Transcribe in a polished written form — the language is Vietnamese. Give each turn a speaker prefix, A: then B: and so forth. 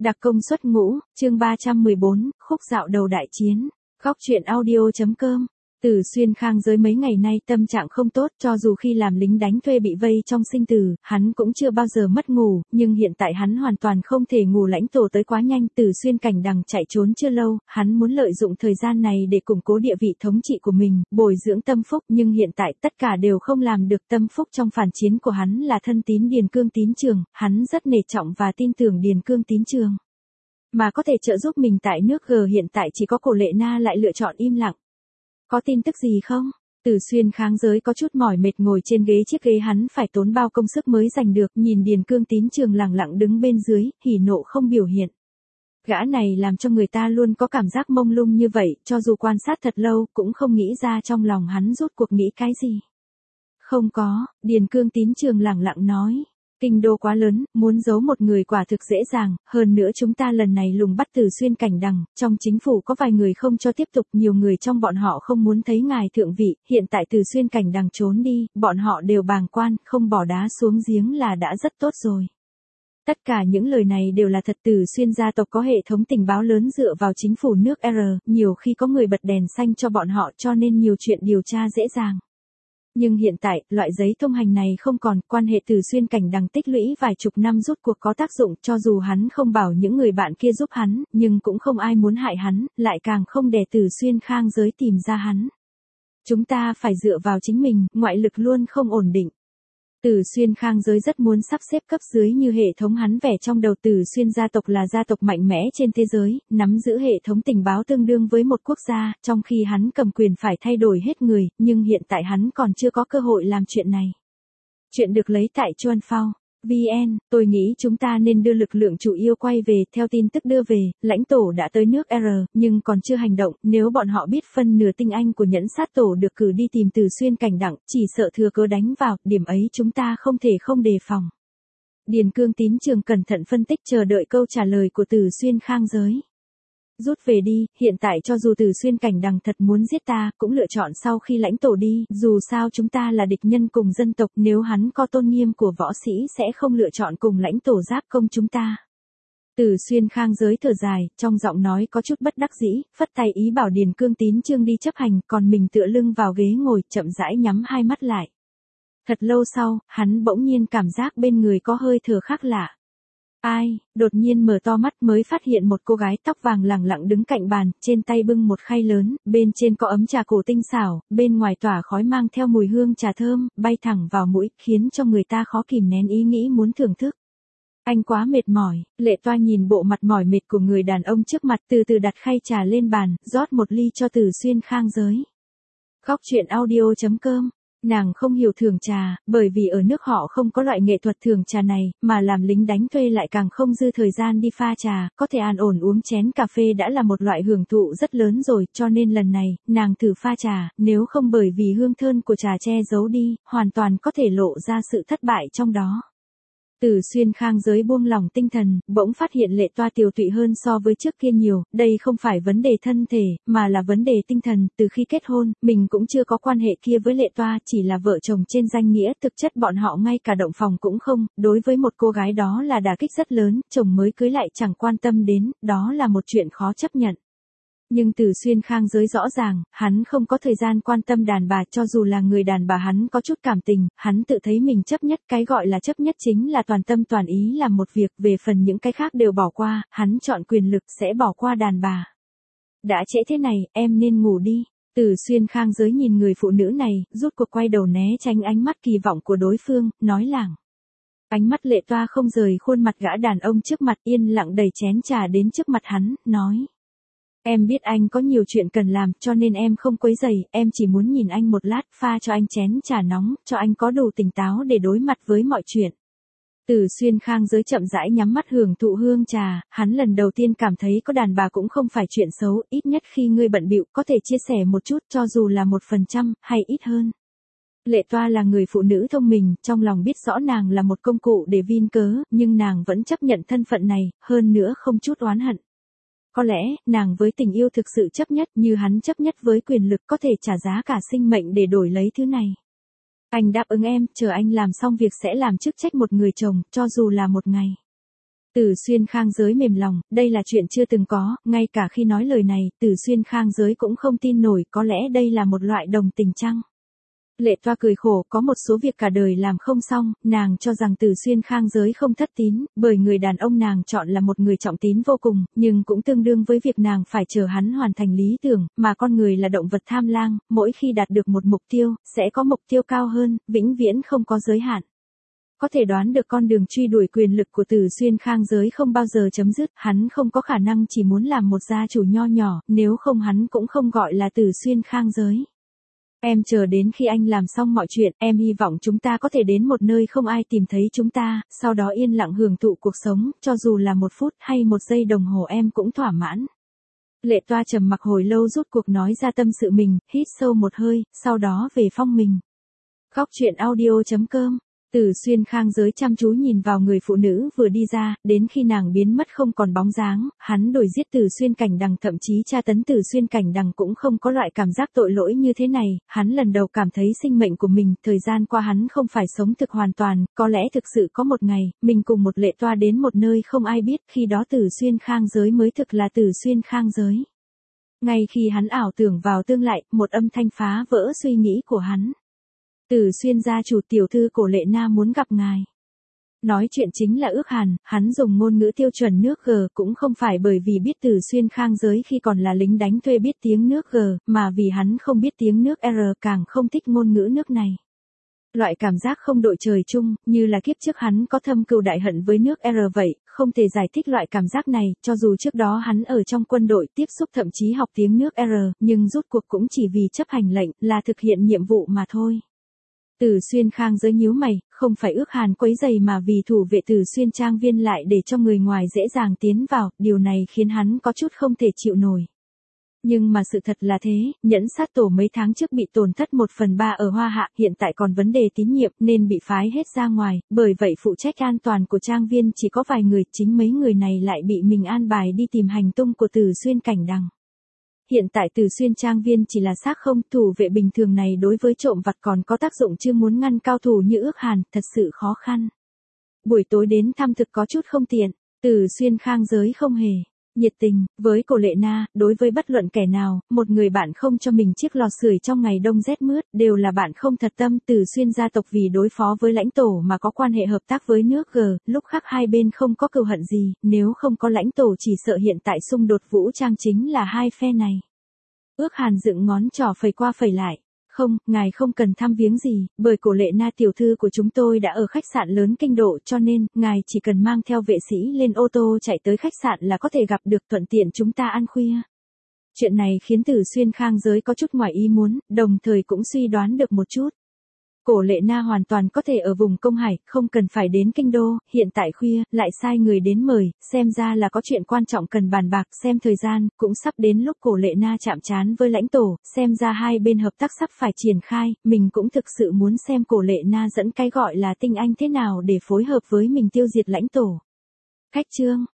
A: Đặc công xuất ngũ, chương 314, khúc dạo đầu đại chiến. Góc truyện audio.com. Từ Xuyên Khang Giới mấy ngày nay tâm trạng không tốt, cho dù khi làm lính đánh thuê bị vây trong sinh tử, hắn cũng chưa bao giờ mất ngủ, nhưng hiện tại hắn hoàn toàn không thể ngủ. Lãnh Tổ tới quá nhanh, Từ Xuyên Cảnh Đằng chạy trốn chưa lâu, hắn muốn lợi dụng thời gian này để củng cố địa vị thống trị của mình, bồi dưỡng tâm phúc, nhưng hiện tại tất cả đều không làm được. Tâm phúc trong phản chiến của hắn là thân tín Điền Cương Tín Trường, hắn rất nể trọng và tin tưởng Điền Cương Tín Trường, mà có thể trợ giúp mình tại nước G. Hiện tại chỉ có Cổ Lệ Na lại lựa chọn im lặng. Có tin tức gì không? Từ Xuyên Khang Giới có chút mỏi mệt ngồi trên ghế, chiếc ghế hắn phải tốn bao công sức mới giành được, nhìn Điền Cương Tín Trường lẳng lặng đứng bên dưới, hỉ nộ không biểu hiện. Gã này làm cho người ta luôn có cảm giác mông lung như vậy, cho dù quan sát thật lâu, cũng không nghĩ ra trong lòng hắn rốt cuộc nghĩ cái gì. Không có, Điền Cương Tín Trường lẳng lặng nói. Kinh đô quá lớn, muốn giấu một người quả thực dễ dàng, hơn nữa chúng ta lần này lùng bắt Từ Xuyên Cảnh Đằng, trong chính phủ có vài người không cho tiếp tục, nhiều người trong bọn họ không muốn thấy ngài thượng vị, hiện tại Từ Xuyên Cảnh Đằng trốn đi, bọn họ đều bàng quan, không bỏ đá xuống giếng là đã rất tốt rồi. Tất cả những lời này đều là thật. Từ Xuyên gia tộc có hệ thống tình báo lớn dựa vào chính phủ nước R, nhiều khi có người bật đèn xanh cho bọn họ, cho nên nhiều chuyện điều tra dễ dàng. Nhưng hiện tại, loại giấy thông hành này không còn, quan hệ Từ Xuyên Cảnh Đằng tích lũy vài chục năm rốt cuộc có tác dụng, cho dù hắn không bảo những người bạn kia giúp hắn, nhưng cũng không ai muốn hại hắn, lại càng không để Từ Xuyên Khang Giới tìm ra hắn. Chúng ta phải dựa vào chính mình, ngoại lực luôn không ổn định. Từ Xuyên Khang Giới rất muốn sắp xếp cấp dưới như hệ thống hắn vẽ trong đầu. Từ Xuyên gia tộc là gia tộc mạnh mẽ trên thế giới, nắm giữ hệ thống tình báo tương đương với một quốc gia, trong khi hắn cầm quyền phải thay đổi hết người, nhưng hiện tại hắn còn chưa có cơ hội làm chuyện này. Chuyện được lấy tại Chuan Phao. VN, tôi nghĩ chúng ta nên đưa lực lượng chủ yếu quay về. Theo tin tức đưa về, Lãnh Tổ đã tới nước R, nhưng còn chưa hành động. Nếu bọn họ biết phân nửa tinh anh của Nhẫn Sát Tổ được cử đi tìm Từ Xuyên Cảnh Đằng, chỉ sợ thừa cớ đánh vào, điểm ấy chúng ta không thể không đề phòng. Điền Cương Tín Trường cẩn thận phân tích, chờ đợi câu trả lời của Từ Xuyên Khang Giới. Rút về đi, hiện tại cho dù Từ Xuyên Cảnh Đằng thật muốn giết ta, cũng lựa chọn sau khi Lãnh Tổ đi, dù sao chúng ta là địch nhân cùng dân tộc, nếu hắn có tôn nghiêm của võ sĩ sẽ không lựa chọn cùng Lãnh Tổ giáp công chúng ta. Từ Xuyên Khang Giới thở dài, trong giọng nói có chút bất đắc dĩ, phất tay ý bảo Điền Cương Tín Chương đi chấp hành, còn mình tựa lưng vào ghế ngồi, chậm rãi nhắm hai mắt lại. Thật lâu sau, hắn bỗng nhiên cảm giác bên người có hơi thở khác lạ. Ai, đột nhiên mở to mắt mới phát hiện một cô gái tóc vàng lẳng lặng đứng cạnh bàn, trên tay bưng một khay lớn, bên trên có ấm trà cổ tinh xảo, bên ngoài tỏa khói mang theo mùi hương trà thơm, bay thẳng vào mũi, khiến cho người ta khó kìm nén ý nghĩ muốn thưởng thức. Anh quá mệt mỏi. Lệ Toa nhìn bộ mặt mỏi mệt của người đàn ông trước mặt, từ từ đặt khay trà lên bàn, rót một ly cho Từ Xuyên Khang Giới. Góc truyện audio.com. Nàng không hiểu thưởng trà, bởi vì ở nước họ không có loại nghệ thuật thưởng trà này, mà làm lính đánh thuê lại càng không dư thời gian đi pha trà, có thể an ổn uống chén cà phê đã là một loại hưởng thụ rất lớn rồi, cho nên lần này, nàng thử pha trà, nếu không bởi vì hương thơm của trà che giấu đi, hoàn toàn có thể lộ ra sự thất bại trong đó. Từ Xuyên Khang Giới buông lỏng tinh thần, bỗng phát hiện Lệ Toa tiều tụy hơn so với trước kia nhiều, đây không phải vấn đề thân thể, mà là vấn đề tinh thần. Từ khi kết hôn, mình cũng chưa có quan hệ kia với Lệ Toa, chỉ là vợ chồng trên danh nghĩa, thực chất bọn họ ngay cả động phòng cũng không, đối với một cô gái đó là đả kích rất lớn, chồng mới cưới lại chẳng quan tâm đến, đó là một chuyện khó chấp nhận. Nhưng Từ Xuyên Khang Giới rõ ràng, hắn không có thời gian quan tâm đàn bà, cho dù là người đàn bà hắn có chút cảm tình, hắn tự thấy mình chấp nhất, cái gọi là chấp nhất chính là toàn tâm toàn ý làm một việc, về phần những cái khác đều bỏ qua, hắn chọn quyền lực sẽ bỏ qua đàn bà. Đã trễ thế này, em nên ngủ đi. Từ Xuyên Khang Giới nhìn người phụ nữ này, rút cuộc quay đầu né tránh ánh mắt kỳ vọng của đối phương, nói làng. Ánh mắt Lệ Toa không rời khuôn mặt gã đàn ông trước mặt, yên lặng đẩy chén trà đến trước mặt hắn, nói. Em biết anh có nhiều chuyện cần làm, cho nên em không quấy rầy, em chỉ muốn nhìn anh một lát, pha cho anh chén trà nóng, cho anh có đủ tỉnh táo để đối mặt với mọi chuyện. Từ Xuyên Khang Giới chậm rãi nhắm mắt hưởng thụ hương trà, hắn lần đầu tiên cảm thấy có đàn bà cũng không phải chuyện xấu, ít nhất khi ngươi bận bịu có thể chia sẻ một chút, cho dù là 1%, hay ít hơn. Lệ Toa là người phụ nữ thông minh, trong lòng biết rõ nàng là một công cụ để vin cớ, nhưng nàng vẫn chấp nhận thân phận này, hơn nữa không chút oán hận. Có lẽ, nàng với tình yêu thực sự chấp nhất như hắn chấp nhất với quyền lực, có thể trả giá cả sinh mệnh để đổi lấy thứ này. Anh đáp ứng em, chờ anh làm xong việc sẽ làm chức trách một người chồng, cho dù là một ngày. Từ Xuyên Khang Giới mềm lòng, đây là chuyện chưa từng có, ngay cả khi nói lời này, Từ Xuyên Khang Giới cũng không tin nổi, có lẽ đây là một loại đồng tình chăng? Lệ Toa cười khổ, có một số việc cả đời làm không xong, nàng cho rằng Từ Xuyên Khang Giới không thất tín, bởi người đàn ông nàng chọn là một người trọng tín vô cùng, nhưng cũng tương đương với việc nàng phải chờ hắn hoàn thành lý tưởng, mà con người là động vật tham lang, mỗi khi đạt được một mục tiêu, sẽ có mục tiêu cao hơn, vĩnh viễn không có giới hạn. Có thể đoán được con đường truy đuổi quyền lực của Từ Xuyên Khang Giới không bao giờ chấm dứt, hắn không có khả năng chỉ muốn làm một gia chủ nho nhỏ, nếu không hắn cũng không gọi là Từ Xuyên Khang Giới. Em chờ đến khi anh làm xong mọi chuyện, em hy vọng chúng ta có thể đến một nơi không ai tìm thấy chúng ta, sau đó yên lặng hưởng thụ cuộc sống, cho dù là 1 phút hay 1 giây đồng hồ em cũng thỏa mãn. Lệ Toa trầm mặc hồi lâu rút cuộc nói ra tâm sự mình, hít sâu một hơi, sau đó về phong mình. Góc truyện audio.com. Từ Xuyên Khang Giới chăm chú nhìn vào người phụ nữ vừa đi ra, đến khi nàng biến mất không còn bóng dáng, hắn đuổi giết Từ Xuyên Cảnh Đằng, thậm chí tra tấn Từ Xuyên Cảnh Đằng cũng không có loại cảm giác tội lỗi như thế này, hắn lần đầu cảm thấy sinh mệnh của mình, thời gian qua hắn không phải sống thực hoàn toàn, có lẽ thực sự có một ngày, mình cùng một Lệ Toa đến một nơi không ai biết, khi đó Từ Xuyên Khang Giới mới thực là Từ Xuyên Khang Giới. Ngay khi hắn ảo tưởng vào tương lai, một âm thanh phá vỡ suy nghĩ của hắn. Từ Xuyên gia chủ, tiểu thư Cổ Lệ Na muốn gặp ngài. Nói chuyện chính là Ước Hàn, hắn dùng ngôn ngữ tiêu chuẩn nước G, cũng không phải bởi vì biết Từ Xuyên Khang Giới khi còn là lính đánh thuê biết tiếng nước G, mà vì hắn không biết tiếng nước R, càng không thích ngôn ngữ nước này. Loại cảm giác không đội trời chung, như là kiếp trước hắn có thâm cừu đại hận với nước R vậy, không thể giải thích loại cảm giác này, cho dù trước đó hắn ở trong quân đội tiếp xúc thậm chí học tiếng nước R, nhưng rút cuộc cũng chỉ vì chấp hành lệnh, là thực hiện nhiệm vụ mà thôi. Từ Xuyên Khang Giới nhíu mày, không phải Ước Hàn quấy rầy mà vì thủ vệ Từ Xuyên trang viên lại để cho người ngoài dễ dàng tiến vào, điều này khiến hắn có chút không thể chịu nổi. Nhưng mà sự thật là thế, Nhẫn Sát Tổ mấy tháng trước bị tổn thất 1/3 ở Hoa Hạ, hiện tại còn vấn đề tín nhiệm nên bị phái hết ra ngoài, bởi vậy phụ trách an toàn của trang viên chỉ có vài người, chính mấy người này lại bị mình an bài đi tìm hành tung của Từ Xuyên Cảnh Đằng. Hiện tại Từ Xuyên trang viên chỉ là xác không, thủ vệ bình thường này đối với trộm vặt còn có tác dụng chứ muốn ngăn cao thủ như Ước Hàn, thật sự khó khăn. Buổi tối đến thăm thực có chút không tiện, Từ Xuyên Khang Giới không hề nhiệt tình với Cổ Lệ Na, đối với bất luận kẻ nào, một người bạn không cho mình chiếc lò sưởi trong ngày đông rét mướt, đều là bạn không thật tâm. Từ Xuyên gia tộc vì đối phó với lãnh tổ mà có quan hệ hợp tác với nước G, lúc khác hai bên không có cừu hận gì, nếu không có lãnh tổ chỉ sợ hiện tại xung đột vũ trang chính là hai phe này. Ước Hàn dựng ngón trỏ phẩy qua phẩy lại. Không, ngài không cần thăm viếng gì, bởi Cổ Lệ Na tiểu thư của chúng tôi đã ở khách sạn lớn kinh độ, cho nên, ngài chỉ cần mang theo vệ sĩ lên ô tô chạy tới khách sạn là có thể gặp được, thuận tiện chúng ta ăn khuya. Chuyện này khiến Từ Xuyên Khang Giới có chút ngoài ý muốn, đồng thời cũng suy đoán được một chút. Cổ Lệ Na hoàn toàn có thể ở vùng Công Hải, không cần phải đến kinh đô, hiện tại khuya, lại sai người đến mời, xem ra là có chuyện quan trọng cần bàn bạc, xem thời gian, cũng sắp đến lúc Cổ Lệ Na chạm trán với lãnh tổ, xem ra hai bên hợp tác sắp phải triển khai, mình cũng thực sự muốn xem Cổ Lệ Na dẫn cái gọi là tinh anh thế nào để phối hợp với mình tiêu diệt lãnh tổ. Khách chương